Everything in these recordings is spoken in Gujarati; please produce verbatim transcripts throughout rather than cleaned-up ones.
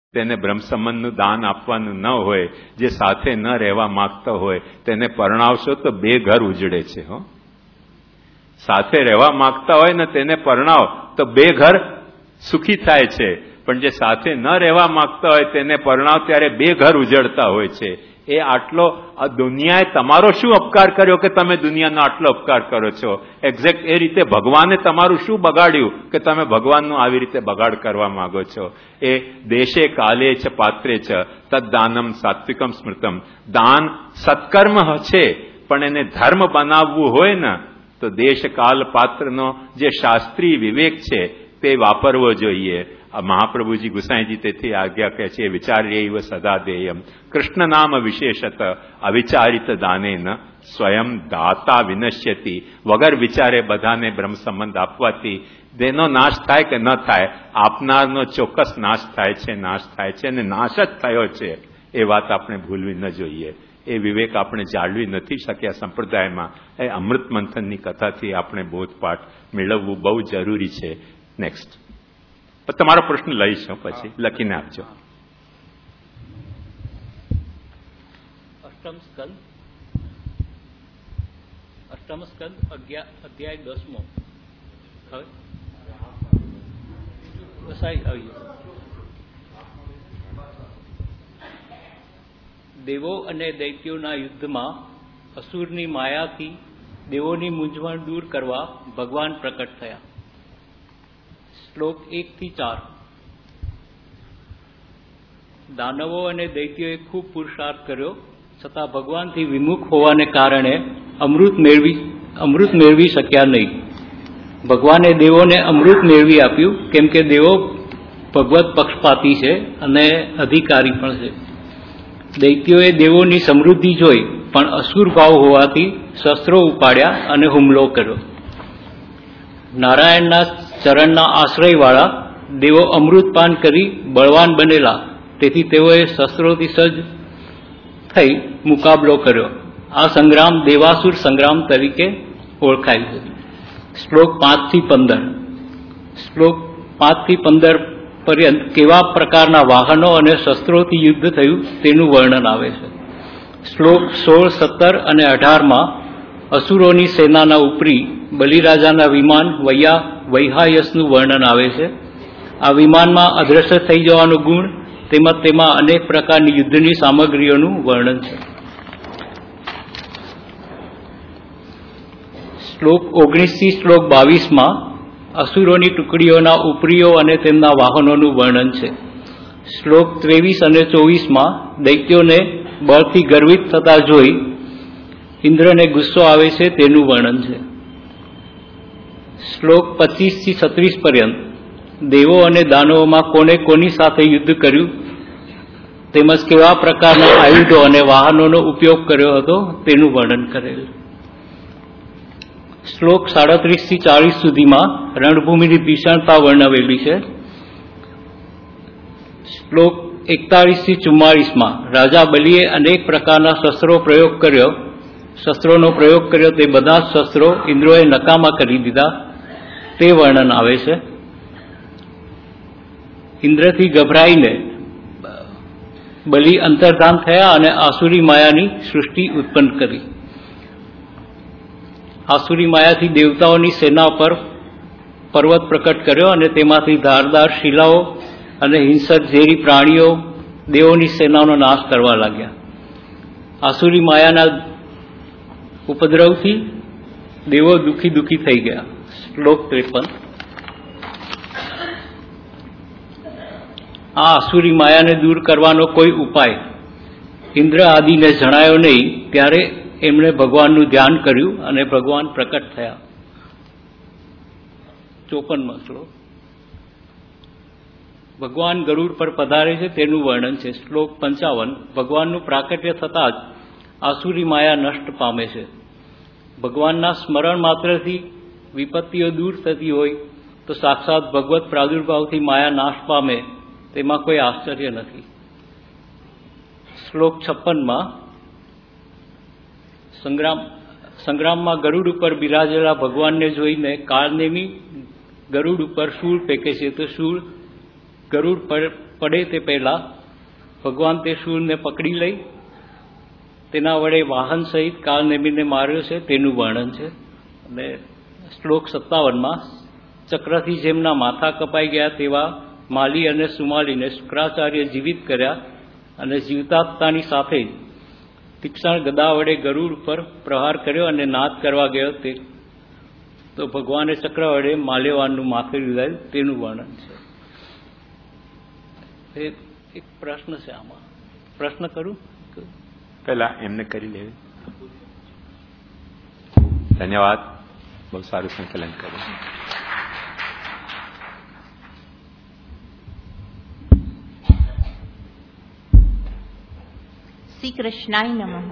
તેને બ્રહ્મ સંબંધનું દાન આપવાનું ન હોય, જે સાથે ન રહેવા માંગતો હોય તેને પરણાવશો તો બે ઘર ઉજળે છે. હો, સાથે રહેવા માંગતા હોય ને તેને પરણાવ તો બે ઘર સુખી થાય છે, પણ જે સાથે ન રહેવા માંગતા હોય તેને પરણાવ ત્યારે બે ઘર ઉજળતા હોય છે. એ આટલો આ દુનિયાએ તમારો શું અપકાર કર્યો કે તમે દુનિયાનો આટલો અપકાર કરો છો? એક્ઝેક્ટ એ રીતે ભગવાને તમારું શું બગાડ્યું કે તમે ભગવાનનું આવી રીતે બગાડ કરવા માંગો છો? એ દેશે કાલે છે પાત્રે છે તદ્દાનમ સાત્વિકમ સ્મૃતમ. દાન સત્કર્મ છે, પણ એને ધર્મ બનાવવું હોય ને તો દેશ કાલ પાત્રનો જે શાસ્ત્રીય વિવેક છે તે વાપરવો જોઈએ. મહાપ્રભુજી ગુસાઈજી તેથી આજ્ઞા કહે છે, વિચાર્યૈવ સદા દેયમ કૃષ્ણ નામ વિશેષત અવિચારિત દાનેન સ્વયં દાતા વિનશ્યતિ. વગર વિચારે બધાને બ્રહ્મ સંબંધ આપવાથી તેનો નાશ થાય કે ન થાય, આપનારનો ચોક્કસ નાશ થાય છે, નાશ થાય છે અને નાશ જ થયો છે. એ વાત આપણે ભૂલવી ન જોઈએ. એ વિવેક આપણે જાળવી નથી શક્યા સંપ્રદાયમાં. એ અમૃત મંથનની કથાથી આપણે બોધપાઠ મેળવવું બહુ જરૂરી છે. નેક્સ્ટ તમારો પ્રશ્ન લઈશું, પછી લખીને આપજો. અષ્ટમ સ્કંદ અષ્ટમ સ્કંદ અધ્યાય દસમો. હવે વસાઈ આવ્યું. દેવો અને દૈત્યોના યુદ્ધમાં અસુરની માયાથી દેવોની મૂંઝવણ દૂર કરવા ભગવાન પ્રકટ થયા. શ્લોક એક થી ચાર. દાનવો અને દૈત્યોએ ખૂબ પુરુષાર્થ કર્યો, છતાં ભગવાનથી વિમુખ હોવાને કારણે અમૃત મેળવી અમૃત મેળવી શક્યા નહીં. ભગવાને દેવોને અમૃત મેળવી આપ્યું, કેમ કે દેવો ભગવત પક્ષપાતી છે અને અધિકારી પણ છે. દૈત્યોએ દેવોની સમૃદ્ધિ જોઈ પણ અસુર ભાવ હોવાથી શસ્ત્રો ઉપાડ્યા અને હુમલો કર્યો. નારાયણના ચરણના આશ્રયવાળા દેવો અમૃતપાન કરી બળવાન બનેલા, તેથી તેઓએ શસ્ત્રોથી સજ્જ થઈ મુકાબલો કર્યો. આ સંગ્રામ દેવાસુર સંગ્રામ તરીકે ઓળખાય છે. શ્લોક પાંચ થી પંદર. શ્લોક પાંચ થી પંદર પર્યંત કેવા પ્રકારના વાહનો અને શસ્ત્રોથી યુદ્ધ થયું તેનું વર્ણન આવે છે. શ્લોક સોળ, સત્તર અને અઢારમાં અસુરોની સેનાના ઉપરી બલિરાજાના વિમાન વૈયા વૈહાયસનું વર્ણન આવે છે. આ વિમાનમાં અદ્રશ્ય થઈ જવાનો ગુણ તેમજ તેમાં અનેક પ્રકારની યુદ્ધની સામગ્રીઓનું વર્ણન છે. શ્લોક ઓગણીસ થી શ્લોક બાવીસમાં અસુરોની ટુકડીઓના ઉપરીઓ અને તેમના વાહનોનું વર્ણન છે. શ્લોક ત્રેવીસ અને ચોવીસમાં દૈત્યોને બળથી ગર્વિત થતા જોઈ ઇન્દ્રને ગુસ્સો આવે છે તેનું વર્ણન છે. શ્લોક પચીસ થી છત્રીસ પર્યંત દેવો અને દાનવોમાં કોને કોની સાથે યુદ્ધ કર્યું તેમજ કેવા પ્રકારના આયુધો અને વાહનોનો ઉપયોગ કર્યો હતો તેનું વર્ણન કરેલ. શ્લોક સાડત્રીસ થી ચાલીસ સુધીમાં રણભૂમિની ભીષણતા વર્ણવેલી છે. શ્લોક એકતાલીસ થી ચુમ્માળીસમાં રાજા બલિએ અનેક પ્રકારના શસ્ત્રો પ્રયોગ કર્યો શસ્ત્રોનો પ્રયોગ કર્યો તે બધા જ શસ્ત્રો ઇન્દ્રોએ નકામા કરી દીધા તે વર્ણન આવે છે. ઇન્દ્રથી ગભરાઈને બલિ અંતર્ધાન થયા અને આસુરી માયાની સૃષ્ટિ ઉત્પન્ન કરી. આસુરી માયાથી દેવતાઓની સેના પર પર્વત પ્રકટ કર્યો અને તેમાંથી ધારદાર શિલાઓ અને હિંસક ઝેરી પ્રાણીઓ દેવોની સેનાનો નાશ કરવા લાગ્યા. આસુરી માયાના ઉપદ્રવથી દેવો દુઃખી દુઃખી થઈ ગયા. શ્લોક ત્રેપન. આ આસુરી માયાને દૂર કરવાનો કોઈ ઉપાય ઇન્દ્ર આદિને જણાયો નહીં, ત્યારે એમણે ભગવાનનું ધ્યાન કર્યું અને ભગવાન પ્રકટ થયા. ચોપનમાં શ્લોક. ભગવાન ગરુડ પર પધારે છે તેનું વર્ણન છે. શ્લોક પંચાવન. ભગવાનનું પ્રાકટ્ય થતાં જ આસુરી માયા નષ્ટ પામે છે. ભગવાનના સ્મરણ માત્રથી વિપત્તિઓ દૂર થતી હોય તો સાક્ષાત ભગવત પ્રાદુર્ભાવથી માયા નાશ પામે તેમાં કોઈ આશ્ચર્ય નથી. શ્લોક છપ્પનમાં સંગ્રામ સંગ્રામમાં ગરુડ ઉપર બિરાજેલા ભગવાનને જોઈને કાળનેમી ગરુડ ઉપર શૂળ ફેંકે છે તો શૂળ ગરુડ પર પડે તે પહેલા ભગવાન તે શૂરને પકડી લઈ તેના વડે વાહન સહિત કાળનેમીને માર્યો છે તેનું વર્ણન છે. અને શ્લોક સત્તાવનમાં ચક્રથી જેમના માથા કપાઈ ગયા તેવા માલી અને સુમાલીને શુક્રાચાર્ય જીવિત કર્યા અને જીવતાની સાથે જ તીક્ષ્ણ ગદા વડે ગરુડ પર પ્રહાર કર્યો અને નાદ કરવા ગયો તે તો ભગવાને ચક્ર વડે માલ્યવાનનું માથું લીધાયું તેનું વર્ણન છે. એક પ્રશ્ન છે આમાં, પ્રશ્ન કરું પેલા એમને કરી લેવી. ધન્યવાદ, બહુ સારું સંકલન કર્યું. શ્રી કૃષ્ણાય નમઃ.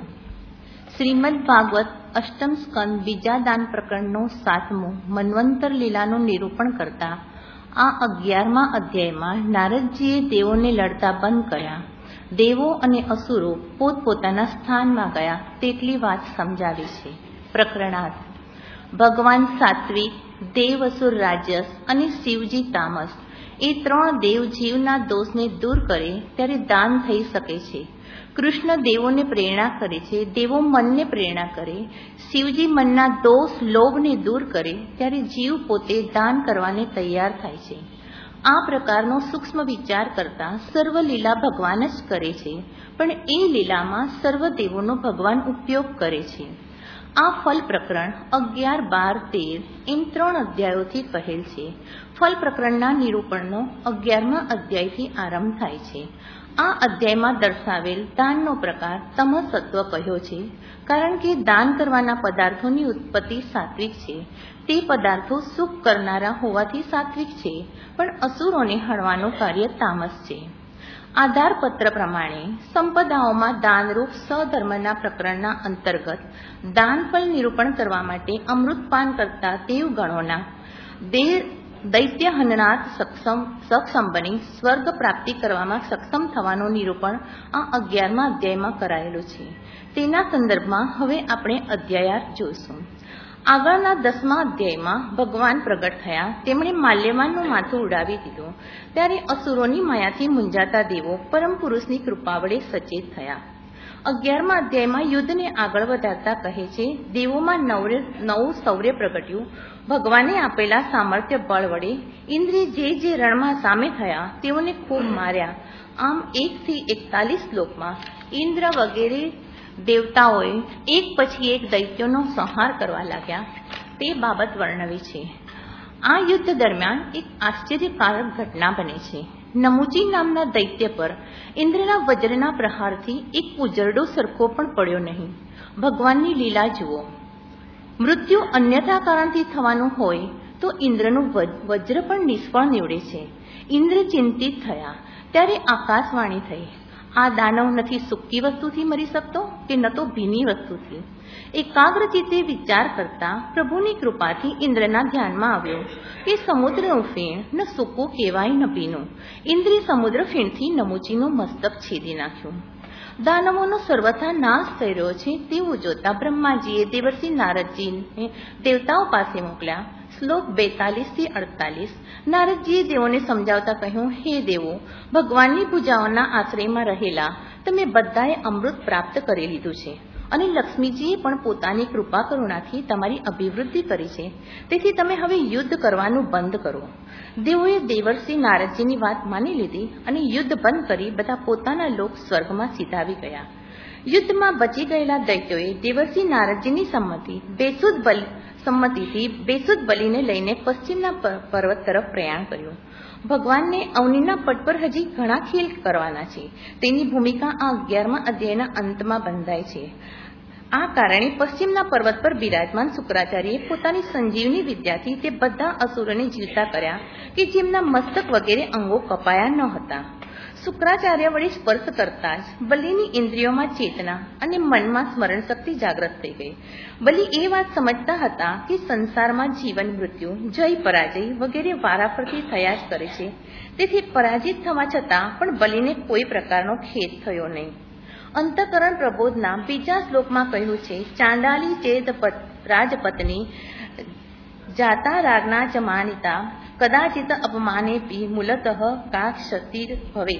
શ્રીમદ ભાગવત અષ્ટમ સ્કંદ બીજા દાન પ્રકરણનો સાતમું મન્વંતર લીલાનું નિરૂપણ કરતા આ અગિયારમા અધ્યાયમાં નારદજીએ દેવોને લડતા બંધ કર્યા. દેવો અને અસુરો પોતપોતાના સ્થાનમાં ગયા તેટલી વાત સમજાવી છે. પ્રકરણાર્થ: ભગવાન સાત્વિક, દેવ અસુર રાજસ અને શિવજી તામસ એ ત્રણ દેવ જીવના દોષને દૂર કરે ત્યારે દાન થઈ શકે છે. કૃષ્ણ દેવોને પ્રેરણા કરે છે, દેવો મનને પ્રેરણા કરે. શિવજી મનના દોષ લોભને દૂર કરે ત્યારે જીવ પોતે દાન કરવાને તૈયાર થાય છે. આ પ્રકારનો સૂક્ષ્મ વિચાર કરતા સર્વ લીલા ભગવાન જ કરે છે, પણ એ લીલામાં સર્વ દેવોનો ભગવાન ઉપયોગ કરે છે. આ ફલ પ્રકરણ અગિયાર, બાર, તેર એમ ત્રણ અધ્યાયોથી કહેલ છે. ફલ પ્રકરણના નિરૂપણનો અગિયારમા અધ્યાયથી આરંભ થાય છે. આ અધ્યાયમાં દર્શાવેલ દાનનો પ્રકાર તમસત્વ કહ્યો છે, કારણ કે દાન કરવાના પદાર્થોની ઉત્પત્તિ સાત્વિક છે. તે પદાર્થો સુખ કરનારા હોવાથી સાત્વિક છે, પણ અસુરોને હણવાનું કાર્ય તામસ છે. આધારપત્ર પ્રમાણે સંપદાઓમાં દાનરૂપ સધર્મના પ્રકરણના અંતર્ગત દાનફળ નિરૂપણ કરવા માટે અમૃતપાન કરતા દેવગણોના દેહ દૈત્ય હનનાથ સક્ષમ સક્ષમ બની સ્વર્ગ પ્રાપ્તિ કરવામાં સક્ષમ થવાનું નિરૂપણ આ અગિયારમા અધ્યાયમાં કરાયેલું છે. તેના સંદર્ભમાં હવે આપણે અધ્યાયાર્થ જોઈશું. આગળના દસમા અધ્યાયમાં ભગવાન પ્રગટ થયા. તેમણે માલ્યવાનનું માથું ઉડાવી દીધું. ત્યારે અસુરોની માયાથી મૂંઝાતા દેવો પરમ પુરુષની કૃપા વડે સચેત થયા. અગિયારમા અધ્યાયમાં યુદ્ધને આગળ વધારતા કહે છે, દેવોમાં નવરે નવું શૌર્ય પ્રગટ્યું. ભગવાને આપેલા સામર્થ્ય બળ વડે ઇન્દ્રે જે જે રણમાં સામે થયા તેઓને ખૂબ માર્યા. આમ એકથી એકતાલીસ શ્લોકમાં ઇન્દ્ર વગેરે દેવતાઓએ એક પછી એક દૈત્યોનો સંહાર કરવા લાગ્યા તે બાબત વર્ણવી છે. આ યુદ્ધ દરમિયાન એક આશ્ચર્યકારક ઘટના બને છે. નમુચી નામના દૈત્ય પર ઇન્દ્રના વજ્રના પ્રહારથી એક ઉજરડો સરખો પણ પડ્યો નહીં. ભગવાનની લીલા જુઓ. મૃત્યુ અન્યથા કારણથી થવાનું હોય તો ઇન્દ્રનું વજ્ર પણ નિષ્ફળ નીવડે છે. ઇન્દ્ર ચિંતિત થયા. ત્યારે આકાશવાણી થઈ, આ દાનવ નથી સૂકી વસ્તુથી મરી શકતો કે ન તો ભીની વસ્તુથી. એકાગ્રચિત્તે વિચાર કરતા પ્રભુની કૃપાથી ઇન્દ્રના ધ્યાનમાં આવ્યો કે સમુદ્રનું ફીણ ન સૂકું કહેવાય ન ભીનું. ઇન્દ્રે સમુદ્ર ફીણથી નમુચીનું મસ્તક છેદી નાખ્યું. દાનવોનો સર્વથા નાશ થઈ રહ્યો છે તેવું જોતા બ્રહ્માજીએ દેવર્ષિ નારદજીને દેવતાઓ પાસે મોકલ્યા. શ્લોક બેતાલીસ થી અડતાલીસ. નારદજીએ દેવોને સમજાવતા કહ્યું, હે દેવો, ભગવાનની પૂજાઓના આશ્રયમાં રહેલા તમે બધાએ અમૃત પ્રાપ્ત કરી લીધું છે અને લક્ષ્મીજીએ પણ પોતાની કૃપા કરુણાથી તમારી અભિવૃદ્ધિ કરી છે. તેથી તમે હવે યુદ્ધ કરવાનું બંધ કરો. દેવોએ દેવર્ષિ નારદજીની વાત માની લીધી અને યુદ્ધ બંધ કરી બધા પોતાના લોક સ્વર્ગમાં સીધાવી ગયા. યુદ્ધમાં બચી ગયેલા દૈત્યોએ દેવર્ષિ નારદજીની સંમતિ બેસુદ બલ સંમતિથી બેસુદ બલીને લઈને પશ્ચિમના પર્વત તરફ પ્રયાણ કર્યું. ભગવાનને અવનીના પટ પર હજી ઘણા ખેલ કરવાના છે. તેની ભૂમિકા આ અગિયારમા અધ્યાયના અંતમાં બંધાય છે. આ કારણે પશ્ચિમના પર્વત પર બિરાજમાન શુક્રાચાર્યએ પોતાની સંજીવની વિદ્યાથી તે બધા અસુરોને જીવતા કર્યા કે જેમના મસ્તક વગેરે અંગો કપાયા ન હતા. શુક્રાચાર્ય વડે સ્પર્શ કરતા જ બલિની ઇન્દ્રિયોમાં ચેતના અને મનમાં સ્મરણ શક્તિ જાગૃત થઈ ગઈ. બલિ એ વાત સમજતા હતા કે સંસારમાં જીવન મૃત્યુ, જય પરાજય વગેરે વારાફરતી થયા જ કરે છે. તેથી પરાજિત થવા છતાં પણ બલિને કોઈ પ્રકારનો ખેદ થયો નહીં. અંતઃકરણ પ્રબોધના બીજા શ્લોકમાં કહ્યું છે, ચાંડાલી ચેત રાજપત્ની જાતા રાગના ચ માનિતા કદાચિત અપમાનેપી મૂલતઃ કા ક્ષતિર ભવેત.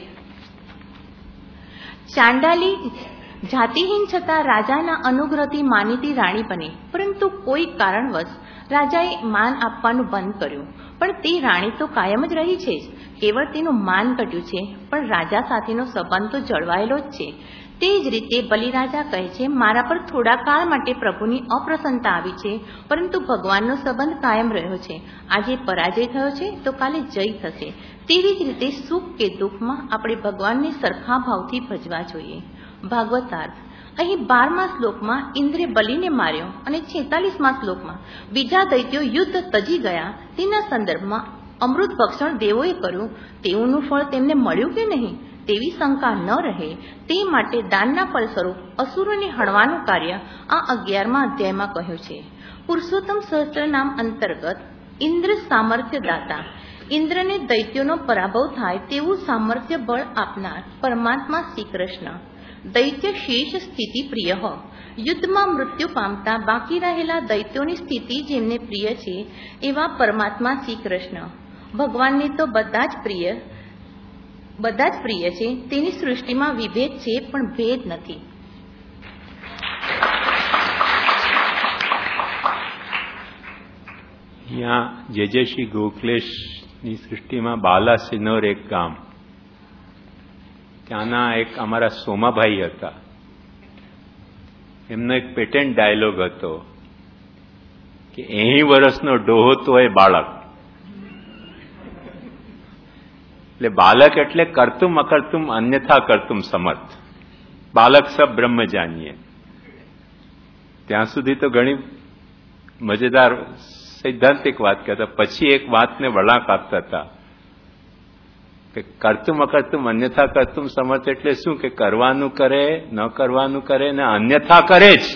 ચાંડાલી જાતિહીન છતાં રાજાના અનુગ્રહથી માનીતી રાણી બની, પરંતુ કોઈ કારણવશ રાજાએ માન આપવાનું બંધ કર્યું. પણ તે રાણી તો કાયમ જ રહી છે જ. કેવળ તેનું માન ઘટ્યું છે, પણ રાજા સાથેનો સંબંધ તો જળવાયેલો જ છે. તે જ રીતે બલિરાજા કહે છે, મારા પર થોડા કાળ માટે પ્રભુની અપ્રસન્નતા આવી છે, પરંતુ ભગવાનનો સંબંધ કાયમ રહ્યો છે. આજે પરાજય થયો છે તો કાલે જય થશે. તેવી જ રીતે સુખ કે દુઃખમાં આપણે ભગવાનને સરખા ભાવથી ભજવા જોઈએ. ભાગવતાર્થ. અહીં બારમા શ્લોકમાં ઇન્દ્રે બલિને માર્યો અને છેતાલીસમા શ્લોકમાં બીજા દૈત્યો યુદ્ધ તજી ગયા. તેના સંદર્ભમાં અમૃત ભક્ષણ દેવોએ કર્યું, તેઓનું ફળ તેમને મળ્યું કે નહીં તેવી શંકા ન રહે તે માટે દાનના ફળ સ્વરૂપ અસુરોને હણવાનું કાર્ય આ અગિયારમા અધ્યાયમાં કહ્યું છે. પુરુષોત્તમ સહસ્ત્ર નામ અંતર્ગત ઇન્દ્ર સામર્થ્ય દાતા. ઇન્દ્રને દૈત્યોનો પરાભવ થાય તેવું સામર્થ્ય બળ આપનાર પરમાત્મા શ્રી કૃષ્ણ. દૈત્ય શેષ સ્થિતિ પ્રિય. યુદ્ધમાં મૃત્યુ પામતા બાકી રહેલા દૈત્યોની સ્થિતિ જેમને પ્રિય છે એવા પરમાત્મા શ્રી કૃષ્ણ. ભગવાનને તો બધા જ પ્રિય બધા જ પ્રિય છે. તેની સૃષ્ટિમાં વિભેદ છે પણ ભેદ નથી. અહીંયા જે જે શ્રી ગોખલેશની સૃષ્ટિમાં બાલાસિનોર એક ગામ, ત્યાંના એક અમારા સોમાભાઈ હતા. એમનો એક પેટેન્ટ ડાયલોગ હતો કે એહી વર્ષનો ડોહો તો એ બાળક. એટલે બાલક એટલે કરતું અકર્તું અન્યથા કરતું સમર્થ. બાલક સબ બ્રહ્મ જાણીએ. ત્યાં સુધી તો ઘણી મજેદાર સૈદ્ધાંતિક વાત કહેતા. પછી એક વાતને વળાંક આપતા હતા કે કરતું અકર્તું અન્યથા કરતું સમર્થ એટલે શું કે કરવાનું કરે, ન કરવાનું કરે ને અન્યથા કરે જ.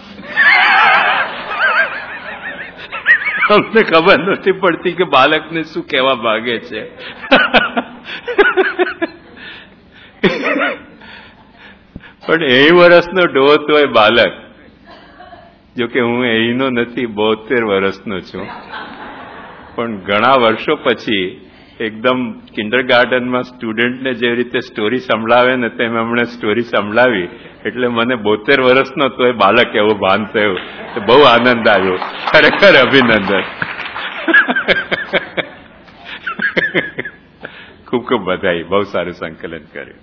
અમને ખબર નથી પડતી કે બાળકને શું કહેવા માંગે છે. પણ એ વર્ષનો ડોહ તો એ બાલક. જોકે હું એનો નથી, બોતેર વર્ષનો છું. પણ ઘણા વર્ષો પછી એકદમ કિન્ડર ગાર્ડનમાં સ્ટુડન્ટને જેવી રીતે સ્ટોરી સંભળાવે ને તેમ એમણે સ્ટોરી સંભળાવી એટલે મને બોતેર વર્ષનો તો એ બાલક એવો ભાન થયું. બહુ આનંદ આવ્યો. ખરેખર અભિનંદન. ખૂબ ખૂબ બધાઈ. બહુ સારું સંકલન કર્યું.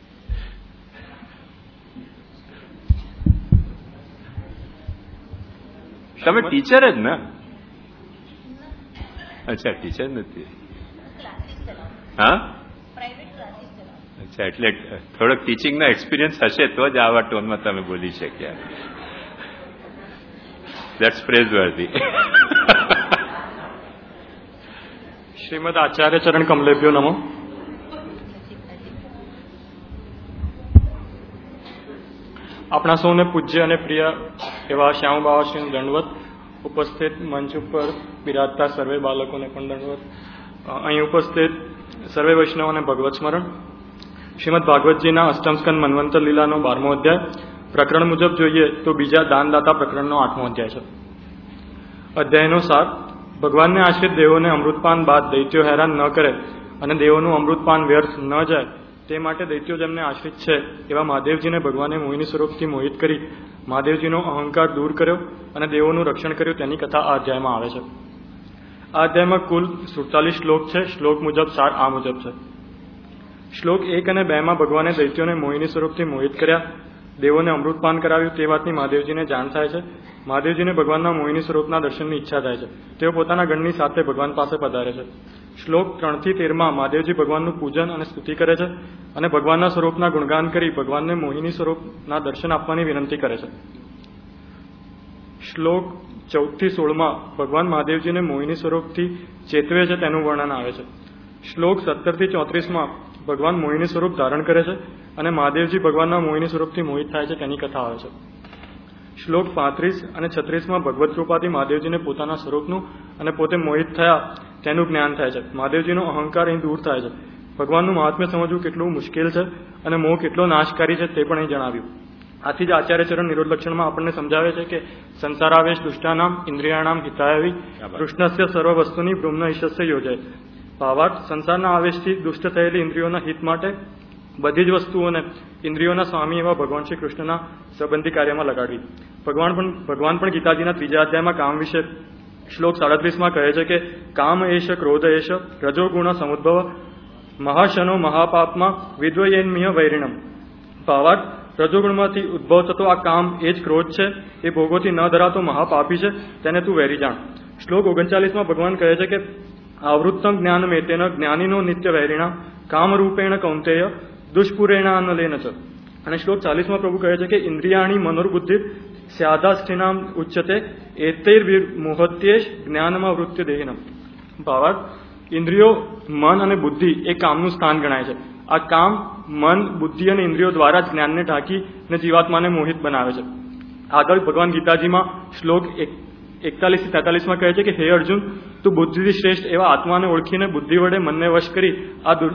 તમે ટીચર જ ને? અચ્છા, ટીચર નથી. હા, અચ્છા. એટલે થોડોક ટીચિંગનો એક્સપિરિયન્સ હશે તો જ આવા ટોનમાં તમે બોલી શક્યા. ધેટ્સ પ્રેઝવર્ધી. શ્રીમદ આચાર્ય ચરણ કમલેભ્યો નમો. આપણા સૌને પૂજ્ય અને પ્રિય એવા શ્યામ બાવાશ્રીનું દંડવત. ઉપસ્થિત મંચ ઉપર બિરાજતા સર્વે બાળકોને પણ દંડવત. અહીં ઉપસ્થિત સર્વે વૈષ્ણવોને ભગવત સ્મરણ. શ્રીમદ ભાગવતજીના અષ્ટમ સ્કંદ મન્વંતર લીલાનો બારમો અધ્યાય. પ્રકરણ મુજબ જોઈએ તો બીજા દાનદાતા પ્રકરણનો આઠમો અધ્યાય છે. અધ્યાયનો સાર. ભગવાનને આશ્રિત દેવોને અમૃતપાન બાદ દૈત્યો હેરાન ન કરે અને દેવોનું અમૃતપાન વ્યર્થ ન જાય તે માટે દૈત્યો જેમને આશ્રિત છે એવા મહાદેવજીને ભગવાને મોહિની સ્વરૂપથી મોહિત કરી મહાદેવજીનો અહંકાર દૂર કર્યો અને દેવોનું રક્ષણ કર્યું તેની કથા આ અધ્યાયમાં આવે છે. આ અધ્યાયમાં કુલ સુડતાલીસ શ્લોક છે. શ્લોક મુજબ સાર આ મુજબ છે. શ્લોક એક અને બે માં ભગવાને દૈત્યોને મોહિની સ્વરૂપથી મોહિત કર્યા, દેવોને અમૃતપાન કરાવ્યું તે વાતની મહાદેવજીને જાણ થાય છે. મહાદેવજીને ભગવાનના મોહિની સ્વરૂપના દર્શનની ઈચ્છા થાય છે. તેઓ પોતાના ગણની સાથે ભગવાન પાસે પધારે છે. શ્લોક ત્રણ થી તેર માં મહાદેવજી ભગવાનનું પૂજન અને સ્તુતિ કરે છે અને ભગવાનના સ્વરૂપના ગુણગાન કરી ભગવાનને મોહિની સ્વરૂપના દર્શન આપવાની વિનંતી કરે છે. શ્લોક ચૌદ થી સોળ માં ભગવાન મહાદેવજીને મોહિની સ્વરૂપથી ચેતવે છે તેનું વર્ણન આવે છે. શ્લોક સત્તર થી ચોત્રીસ માં ભગવાન મોહિની સ્વરૂપ ધારણ કરે છે અને મહાદેવજી ભગવાનના મોહિની સ્વરૂપથી મોહિત થાય છે તેની કથા આવે છે. શ્લોક પાંત્રીસ અને છત્રીસ માં ભગવત કૃપાથી મહાદેવજીને પોતાના સ્વરૂપનું અને પોતે મોહિત થયા તેનું જ્ઞાન થાય છે. મહાદેવજીનો અહંકાર અહીં દૂર થાય છે. ભગવાનનું મહાત્મ્ય સમજવું કેટલું મુશ્કેલ છે અને મોહ કેટલો નાશકારી છે તે પણ અહીં જણાવ્યું. આથી જ આચાર્ય ચરણ નિરોધ લક્ષણમાં આપણને સમજાવે છે કે સંસારાવેશ દુષ્ટાનામ ઇન્દ્રિયાણામ હિતાયવી કૃષ્ણસ્ય સર્વ વસ્તુની બ્રહ્મ ઈશસ્ય યોજાય. ભાવાર્થ, સંસારના આવેશથી દુષ્ટ થયેલી ઇન્દ્રિયોના હિત માટે બધી જ વસ્તુઓને ઇન્દ્રિયોના સ્વામી એવા ભગવાન શ્રી કૃષ્ણના સંબંધી કાર્યમાં લગાડવી. ભગવાન પણ ભગવાન પણ ગીતાજીના ત્રીજા અધ્યાયમાં કામ વિશે શ્લોક સાડત્રીસમાં કહે છે કે કામ એશ ક્રોધ એશ રજોગુણ સમુદ્ભવ મહાશનો મહાપાપમાં વિદ્વયેન્મિય વૈરિણમ. ભાવાર્થ, રજોગુણમાંથી ઉદ્ભવ થતો આ કામ એ જ ક્રોધ છે, એ ભોગોથી ન ધરાતો મહાપાપી છે, તેને તું વેરી જાણ. શ્લોક ઓગણચાલીસમાં ભગવાન કહે છે કે આવૃત્તમ જ્ઞાન મેતેન જ્ઞાનીનો નિત્ય વૈરિણા કામરૂપેણ કૌંતેય દુષ્પુરેણાનલેન છે. અને શ્લોક ચાલીસમાં પ્રભુ કહે છે કે ઇન્દ્રિયાણી મનોર્બુદ્ધિ સ્યાદાષ્ઠિનામ ઉચ્ચતે એતૈર મોહત્યેશ જ્ઞાનમાં વૃત્ય દેહિનમ. ભાવાર્થ, ઇન્દ્રિયો, મન અને બુદ્ધિ એ કામનું સ્થાન ગણાય છે. આ કામ મન, બુદ્ધિ અને ઇન્દ્રિયો દ્વારા જ જ્ઞાનને ઢાંકીને જીવાત્માને મોહિત બનાવે છે. આગળ ભગવાન ગીતાજીમાં શ્લોક એકતાલીસ થી તેતાલીસમાં કહે છે કે હે અર્જુન, તું બુદ્ધિથી શ્રેષ્ઠ એવા આત્માને ઓળખીને બુદ્ધિ વડે મનને વશ કરી આ